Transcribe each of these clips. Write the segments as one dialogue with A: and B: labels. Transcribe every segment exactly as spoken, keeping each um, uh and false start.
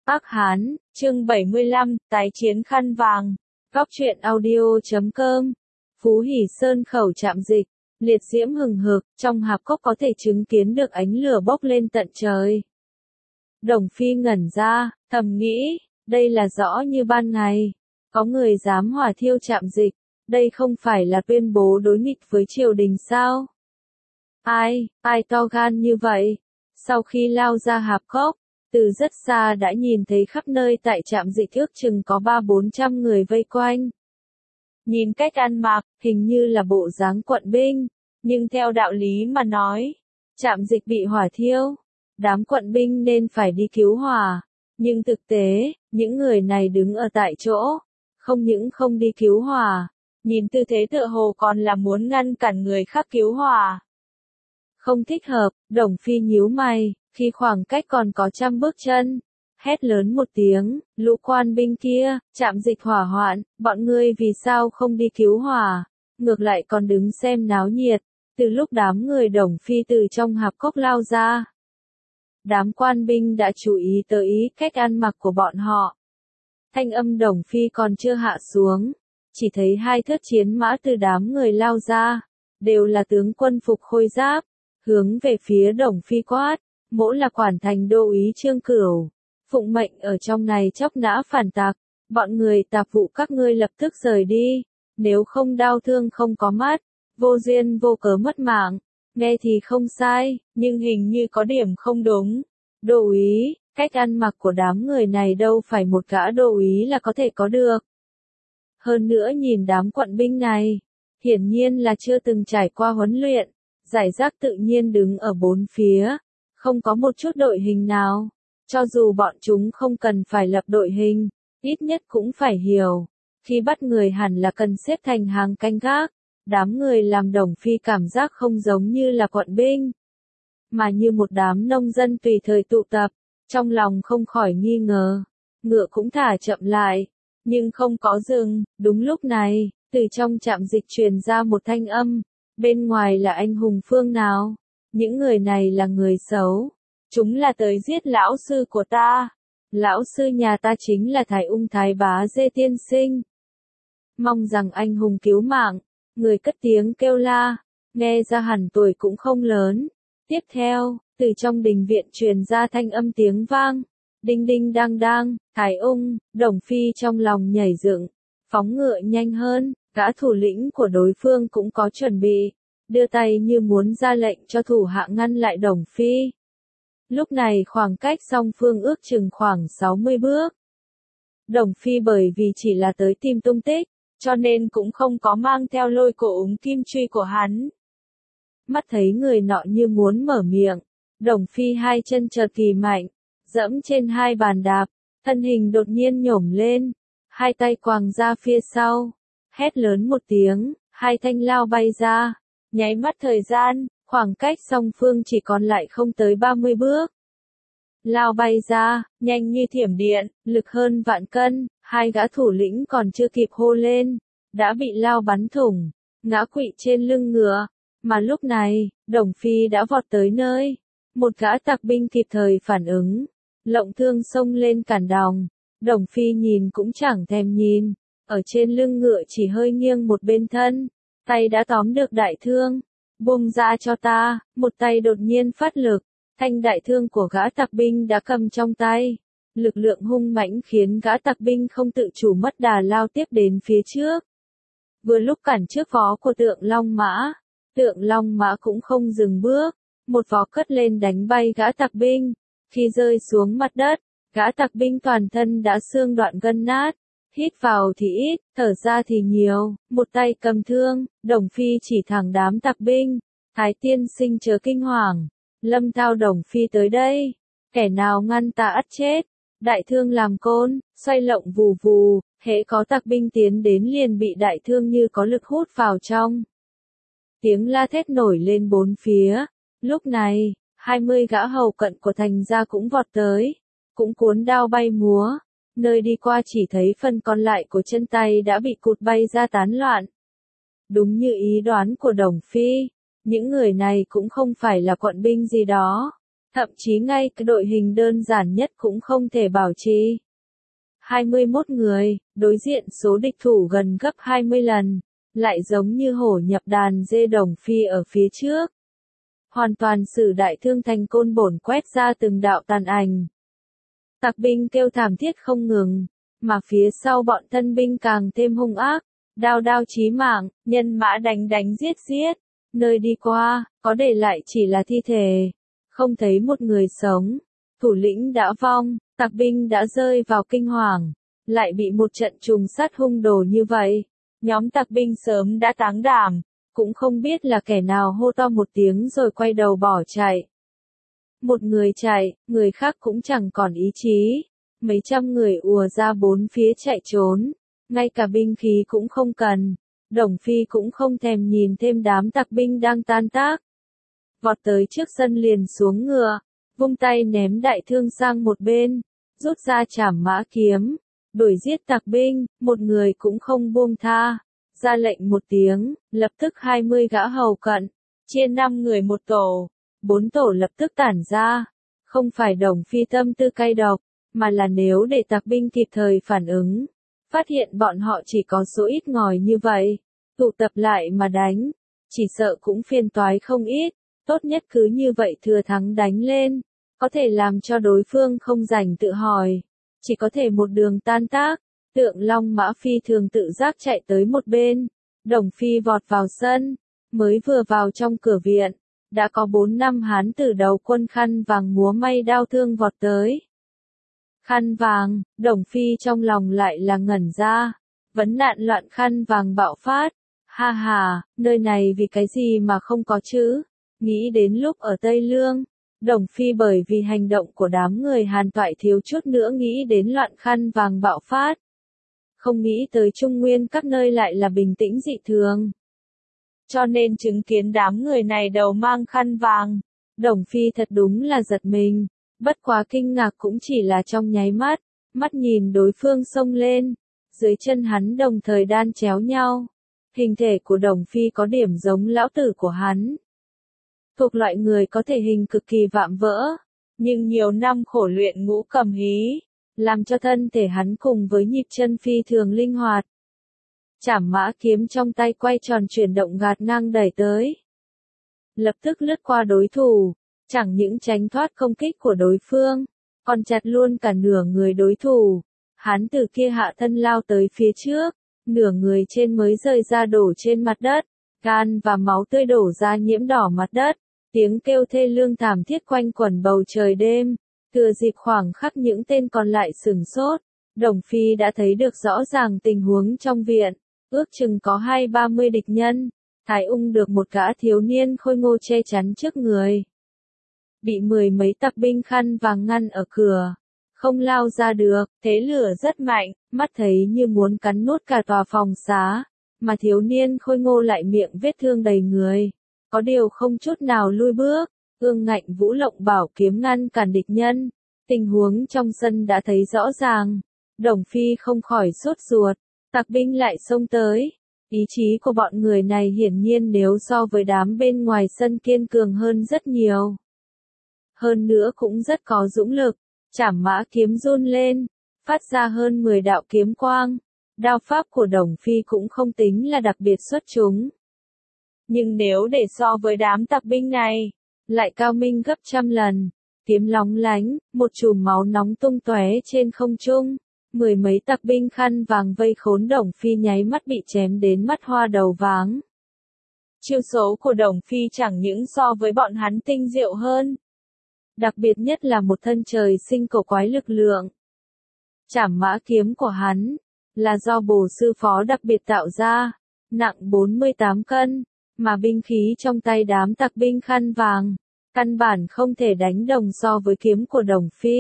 A: Ác Hán, chương bảy mươi lăm, tái chiến khăn vàng. Góc truyện audio chấm com. Phú Hỷ Sơn khẩu trạm dịch, liệt diễm hừng hực, trong hạp cốc có thể chứng kiến được ánh lửa bốc lên tận trời. Đồng Phi ngẩn ra, thầm nghĩ, đây là rõ như ban ngày. Có người dám hỏa thiêu trạm dịch, đây không phải là tuyên bố đối nghịch với triều đình sao? Ai, ai to gan như vậy? Sau khi lao ra hạp cốc, từ rất xa đã nhìn thấy khắp nơi tại trạm dịch ước chừng có ba bốn trăm người vây quanh. Nhìn cách ăn mặc, hình như là bộ dáng quận binh, nhưng theo đạo lý mà nói, trạm dịch bị hỏa thiêu, đám quận binh nên phải đi cứu hỏa, nhưng thực tế, những người này đứng ở tại chỗ, không những không đi cứu hỏa, nhìn tư thế tựa hồ còn là muốn ngăn cản người khác cứu hỏa. Không thích hợp, Đồng Phi nhíu mày, khi khoảng cách còn có trăm bước chân, hét lớn một tiếng, lũ quan binh kia, trạm dịch hỏa hoạn, bọn ngươi vì sao không đi cứu hỏa, ngược lại còn đứng xem náo nhiệt. Từ lúc đám người Đồng Phi từ trong hạp cốc lao ra, đám quan binh đã chú ý tới cách ăn mặc của bọn họ. Thanh âm Đồng Phi còn chưa hạ xuống, chỉ thấy hai thớt chiến mã từ đám người lao ra, đều là tướng quân phục khôi giáp, hướng về phía Đồng Phi quát, mỗ là quản thành đô úy Trương Cửu, phụng mệnh ở trong này chóc nã phản tặc, bọn người tạp vụ các ngươi lập tức rời đi, nếu không đau thương không có mắt, vô duyên vô cớ mất mạng. Nghe thì không sai, nhưng hình như có điểm không đúng. Đô úy, cách ăn mặc của đám người này đâu phải một gã đô úy là có thể có được. Hơn nữa nhìn đám quận binh này, hiển nhiên là chưa từng trải qua huấn luyện, giải rác tự nhiên đứng ở bốn phía, không có một chút đội hình nào. Cho dù bọn chúng không cần phải lập đội hình, ít nhất cũng phải hiểu, khi bắt người hẳn là cần xếp thành hàng canh gác. Đám người làm Đồng Phi cảm giác không giống như là quận binh, mà như một đám nông dân tùy thời tụ tập, trong lòng không khỏi nghi ngờ. Ngựa cũng thả chậm lại, nhưng không có dừng. Đúng lúc này, từ trong trạm dịch truyền ra một thanh âm, bên ngoài là anh hùng phương nào? Những người này là người xấu, chúng là tới giết lão sư của ta. Lão sư nhà ta chính là Thái Ung Thái Bá Dê tiên sinh. Mong rằng anh hùng cứu mạng. Người cất tiếng kêu la, nghe ra hẳn tuổi cũng không lớn. Tiếp theo, từ trong đình viện truyền ra thanh âm tiếng vang, đinh đinh đang đang, Thái Ung. Đồng Phi trong lòng nhảy dựng, phóng ngựa nhanh hơn, gã thủ lĩnh của đối phương cũng có chuẩn bị, đưa tay như muốn ra lệnh cho thủ hạ ngăn lại Đồng Phi. Lúc này khoảng cách song phương ước chừng khoảng sáu mươi bước. Đồng Phi bởi vì chỉ là tới tìm tung tích, cho nên cũng không có mang theo lôi cổ úng kim truy của hắn. Mắt thấy người nọ như muốn mở miệng, Đồng Phi hai chân chợt kỳ mạnh, dẫm trên hai bàn đạp, thân hình đột nhiên nhổm lên, hai tay quàng ra phía sau, hét lớn một tiếng, hai thanh lao bay ra, nháy mắt thời gian, khoảng cách song phương chỉ còn lại không tới ba mươi bước. Lao bay ra, nhanh như thiểm điện, lực hơn vạn cân, hai gã thủ lĩnh còn chưa kịp hô lên, đã bị lao bắn thủng, ngã quỵ trên lưng ngựa. Mà lúc này, Đồng Phi đã vọt tới nơi, một gã tặc binh kịp thời phản ứng, lộng thương xông lên cản đòng. Đồng Phi nhìn cũng chẳng thèm nhìn, ở trên lưng ngựa chỉ hơi nghiêng một bên thân, tay đã tóm được đại thương, buông ra cho ta. Một tay đột nhiên phát lực, thanh đại thương của gã tặc binh đã cầm trong tay. Lực lượng hung mãnh khiến gã tặc binh không tự chủ mất đà lao tiếp đến phía trước. Vừa lúc cản trước vó của Tượng Long Mã, Tượng Long Mã cũng không dừng bước, một vó cất lên đánh bay gã tặc binh. Khi rơi xuống mặt đất, gã tặc binh toàn thân đã xương đoạn gân nát, hít vào thì ít, thở ra thì nhiều, một tay cầm thương. Đồng Phi chỉ thẳng đám tặc binh, Thái tiên sinh chớ kinh hoàng, lâm thao Đồng Phi tới đây, kẻ nào ngăn ta ắt chết. Đại thương làm côn, xoay lộng vù vù, hễ có tặc binh tiến đến liền bị đại thương như có lực hút vào trong. Tiếng la thét nổi lên bốn phía. Lúc này, hai mươi gã hầu cận của thành gia cũng vọt tới, cũng cuốn đao bay múa, nơi đi qua chỉ thấy phần còn lại của chân tay đã bị cụt bay ra tán loạn. Đúng như ý đoán của Đồng Phi, những người này cũng không phải là quận binh gì đó, Thậm chí ngay cái đội hình đơn giản nhất cũng không thể bảo trì. hai mươi mốt người, đối diện số địch thủ gần gấp hai mươi lần, lại giống như hổ nhập đàn dê. Đồng Phi ở phía trước, hoàn toàn sử đại thương thành côn bổn quét ra từng đạo tàn ảnh. Tặc binh kêu thảm thiết không ngừng, mà phía sau bọn thân binh càng thêm hung ác, đao đao chí mạng, nhân mã đánh đánh giết giết, nơi đi qua, có để lại chỉ là thi thể, không thấy một người sống. Thủ lĩnh đã vong, tặc binh đã rơi vào kinh hoàng, lại bị một trận trùng sát hung đồ như vậy. Nhóm tặc binh sớm đã táng đảm, cũng không biết là kẻ nào hô to một tiếng rồi quay đầu bỏ chạy. Một người chạy, người khác cũng chẳng còn ý chí. Mấy trăm người ùa ra bốn phía chạy trốn, ngay cả binh khí cũng không cần. Đồng Phi cũng không thèm nhìn thêm đám tặc binh đang tan tác. Vọt tới trước sân liền xuống ngựa, vung tay ném đại thương sang một bên, rút ra trảm mã kiếm, đuổi giết tặc binh, một người cũng không buông tha. Ra lệnh một tiếng, lập tức hai mươi gã hầu cận, chia năm người một tổ, bốn tổ lập tức tản ra. Không phải Đồng Phi tâm tư cay độc, mà là nếu để tặc binh kịp thời phản ứng, phát hiện bọn họ chỉ có số ít ngòi như vậy, tụ tập lại mà đánh, chỉ sợ cũng phiền toái không ít. Tốt nhất cứ như vậy thừa thắng đánh lên, có thể làm cho đối phương không rảnh tự hỏi, chỉ có thể một đường tan tác. Tượng Long Mã phi thường tự giác chạy tới một bên, Đồng Phi vọt vào sân, mới vừa vào trong cửa viện, đã có bốn năm hán tử đầu quân khăn vàng múa may đao thương vọt tới. Khăn vàng, Đồng Phi trong lòng lại là ngẩn ra, vấn nạn loạn khăn vàng bạo phát, ha ha, nơi này vì cái gì mà không có chứ? Nghĩ đến lúc ở Tây Lương, Đồng Phi bởi vì hành động của đám người Hàn Toại thiếu chút nữa nghĩ đến loạn khăn vàng bạo phát. Không nghĩ tới Trung Nguyên các nơi lại là bình tĩnh dị thường. Cho nên chứng kiến đám người này đầu mang khăn vàng, Đồng Phi thật đúng là giật mình, bất quá kinh ngạc cũng chỉ là trong nháy mắt, mắt nhìn đối phương xông lên, dưới chân hắn đồng thời đan chéo nhau. Hình thể của Đồng Phi có điểm giống lão tử của hắn. Thuộc loại người có thể hình cực kỳ vạm vỡ, nhưng nhiều năm khổ luyện ngũ cầm hí, làm cho thân thể hắn cùng với nhịp chân phi thường linh hoạt. Trảm mã kiếm trong tay quay tròn chuyển động gạt ngang đẩy tới. Lập tức lướt qua đối thủ, chẳng những tránh thoát công kích của đối phương, còn chặt luôn cả nửa người đối thủ. Hắn từ kia hạ thân lao tới phía trước, nửa người trên mới rơi ra đổ trên mặt đất, gan và máu tươi đổ ra nhiễm đỏ mặt đất. Tiếng kêu thê lương thảm thiết quanh quẩn bầu trời đêm. Thừa dịp khoảng khắc những tên còn lại sửng sốt, Đồng Phi đã thấy được rõ ràng tình huống trong viện, ước chừng có hai ba mươi địch nhân. Thái Ung được một gã thiếu niên khôi ngô che chắn trước người, bị mười mấy tặc binh khăn vàng ngăn ở cửa, không lao ra được. Thế lửa rất mạnh, mắt thấy như muốn cắn nuốt cả tòa phòng xá, mà thiếu niên khôi ngô lại miệng vết thương đầy người, có điều không chút nào lui bước. Ương Ngạnh Vũ Lộng bảo kiếm ngăn cản địch nhân. Tình huống trong sân đã thấy rõ ràng. Đồng Phi không khỏi sốt ruột. Tặc binh lại xông tới. Ý chí của bọn người này hiển nhiên nếu so với đám bên ngoài sân kiên cường hơn rất nhiều. Hơn nữa cũng rất có dũng lực. Trảm mã kiếm run lên, phát ra hơn mười đạo kiếm quang. Đao pháp của Đồng Phi cũng không tính là đặc biệt xuất chúng. Nhưng nếu để so với đám tặc binh này, lại cao minh gấp trăm lần. Kiếm lóng lánh, một chùm máu nóng tung tóe trên không trung. Mười mấy tặc binh khăn vàng vây khốn Đồng Phi nháy mắt bị chém đến mắt hoa đầu váng. Chiêu số của Đồng Phi chẳng những so với bọn hắn tinh diệu hơn. Đặc biệt nhất là một thân trời sinh cổ quái lực lượng. Trảm mã kiếm của hắn, là do bổ sư phó đặc biệt tạo ra, nặng bốn mươi tám cân. Mà binh khí trong tay đám tặc binh khăn vàng, căn bản không thể đánh đồng so với kiếm của Đồng Phi.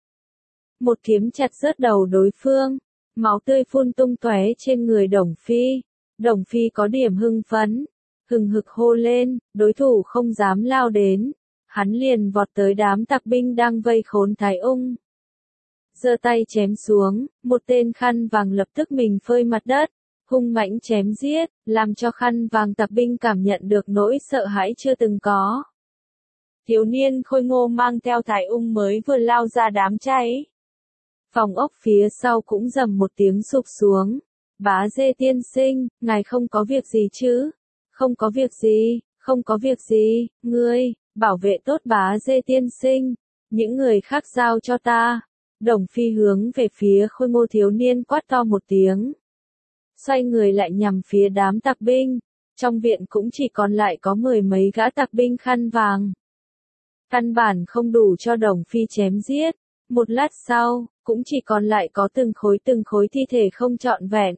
A: Một kiếm chặt rớt đầu đối phương, máu tươi phun tung tóe trên người Đồng Phi. Đồng Phi có điểm hưng phấn, hừng hực hô lên, đối thủ không dám lao đến. Hắn liền vọt tới đám tặc binh đang vây khốn Thái Ung. Giơ tay chém xuống, một tên khăn vàng lập tức mình phơi mặt đất. Hung mãnh chém giết, làm cho khăn vàng tặc binh cảm nhận được nỗi sợ hãi chưa từng có. thiếu niên khôi ngô mang theo Thái Ung mới vừa lao ra đám cháy. Phòng ốc phía sau cũng rầm một tiếng sụp xuống. Bá Dê tiên sinh, ngài không có việc gì chứ? Không có việc gì, không có việc gì, ngươi, bảo vệ tốt Bá Dê tiên sinh, những người khác giao cho ta. Đồng Phi hướng về phía khôi ngô thiếu niên quát to một tiếng. Xoay người lại nhằm phía đám tặc binh, trong viện cũng chỉ còn lại có mười mấy gã tặc binh khăn vàng. Căn bản không đủ cho Đồng Phi chém giết, một lát sau, cũng chỉ còn lại có từng khối từng khối thi thể không trọn vẹn.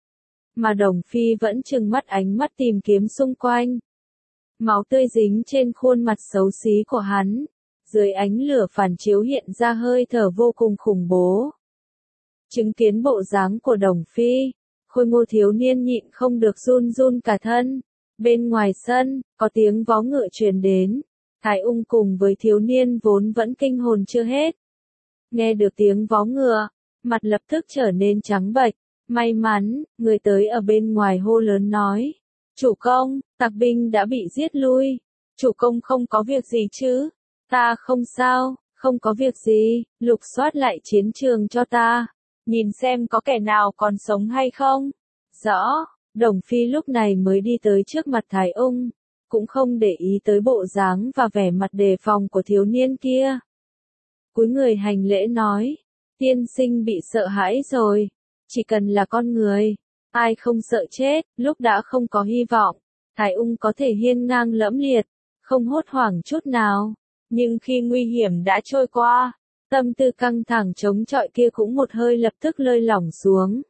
A: Mà Đồng Phi vẫn trừng mắt ánh mắt tìm kiếm xung quanh. Máu tươi dính trên khuôn mặt xấu xí của hắn, dưới ánh lửa phản chiếu hiện ra hơi thở vô cùng khủng bố. Chứng kiến bộ dáng của Đồng Phi, khôi ngô thiếu niên nhịn không được run run cả thân. Bên ngoài sân, có tiếng vó ngựa truyền đến. Thái Ung cùng với thiếu niên vốn vẫn kinh hồn chưa hết. Nghe được tiếng vó ngựa, mặt lập tức trở nên trắng bệch. May mắn, người tới ở bên ngoài hô lớn nói. Chủ công, tặc binh đã bị giết lui. Chủ công không có việc gì chứ? Ta không sao, không có việc gì, lục soát lại chiến trường cho ta. Nhìn xem có kẻ nào còn sống hay không? Rõ, Đồng Phi lúc này mới đi tới trước mặt Thái Ung, cũng không để ý tới bộ dáng và vẻ mặt đề phòng của thiếu niên kia. Cúi người hành lễ nói, tiên sinh bị sợ hãi rồi, chỉ cần là con người, ai không sợ chết, lúc đã không có hy vọng, Thái Ung có thể hiên ngang lẫm liệt, không hốt hoảng chút nào, nhưng khi nguy hiểm đã trôi qua, tâm tư căng thẳng chống chọi kia cũng một hơi lập tức lơi lỏng xuống.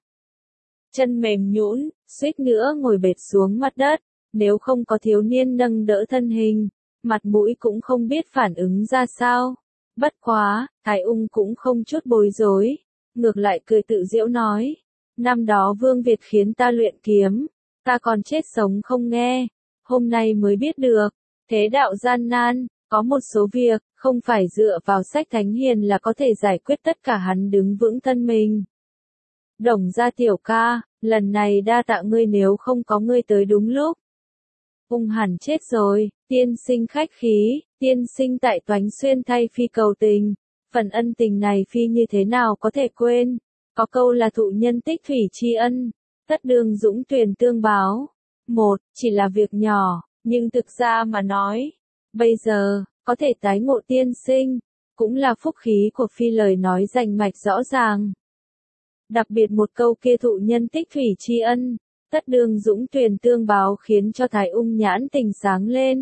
A: Chân mềm nhũn, suýt nữa ngồi bệt xuống mặt đất, nếu không có thiếu niên nâng đỡ thân hình, mặt mũi cũng không biết phản ứng ra sao. Bất quá, Thái Ung cũng không chút bối rối, ngược lại cười tự giễu nói, năm đó Vương Việt khiến ta luyện kiếm, ta còn chết sống không nghe, hôm nay mới biết được, thế đạo gian nan, có một số việc, không phải dựa vào sách thánh hiền là có thể giải quyết tất cả hắn đứng vững thân mình. Đồng gia tiểu ca, lần này đa tạ ngươi nếu không có ngươi tới đúng lúc. Ung hẳn chết rồi, tiên sinh khách khí, tiên sinh tại Toánh Xuyên thay phi cầu tình, phần ân tình này phi như thế nào có thể quên, có câu là thụ nhân tích thủy tri ân, tất đường dũng tuyền tương báo. Một, chỉ là việc nhỏ, nhưng thực ra mà nói, bây giờ, có thể tái ngộ tiên sinh, cũng là phúc khí của phi lời nói rành mạch rõ ràng. Đặc biệt một câu kia thụ nhân tích thủy tri ân, tất đường dũng tuyền tương báo khiến cho Thái Ung nhãn tình sáng lên.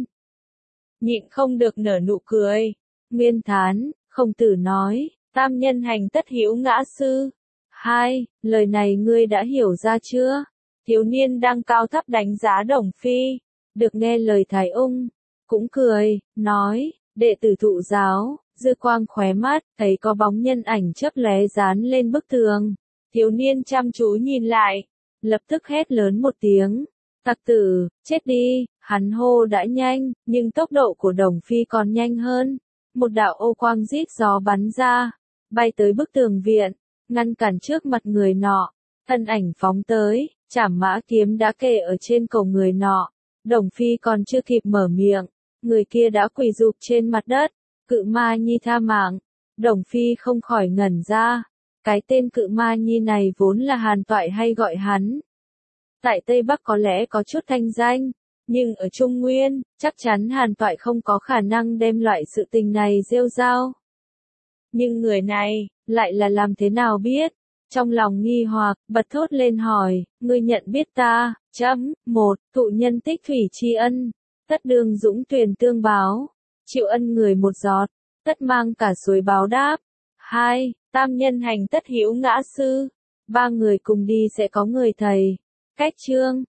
A: Nhịn không được nở nụ cười, nguyên thán, Khổng Tử nói, tam nhân hành tất hữu ngã sư. Hai, lời này ngươi đã hiểu ra chưa? Thiếu niên đang cao thấp đánh giá Đồng Phi, được nghe lời Thái Ung, cũng cười, nói, đệ tử thụ giáo, dư quang khóe mắt, thấy có bóng nhân ảnh chớp lóe dán lên bức tường. Thiếu niên chăm chú nhìn lại, lập tức hét lớn một tiếng, tặc tử, chết đi, hắn hô đã nhanh, nhưng tốc độ của Đồng Phi còn nhanh hơn. Một đạo ô quang rít gió bắn ra, bay tới bức tường viện, ngăn cản trước mặt người nọ, thân ảnh phóng tới, chảm mã kiếm đã kề ở trên cổ người nọ. Đồng Phi còn chưa kịp mở miệng, người kia đã quỳ rụp trên mặt đất, Cự Ma Nhi tha mạng. Đồng Phi không khỏi ngẩn ra, cái tên Cự Ma Nhi này vốn là Hàn Toại hay gọi hắn. Tại Tây Bắc có lẽ có chút thanh danh, nhưng ở Trung Nguyên, chắc chắn Hàn Toại không có khả năng đem loại sự tình này rêu rao. Nhưng người này, lại là làm thế nào biết? Trong lòng nghi hoặc, bật thốt lên hỏi, ngươi nhận biết ta, chấm, một, thụ nhân tích thủy tri ân, tất đường dũng tuyền tương báo, chịu ân người một giọt, tất mang cả suối báo đáp. Hai, tam nhân hành tất hữu ngã sư, ba người cùng đi sẽ có người thầy. Cách chương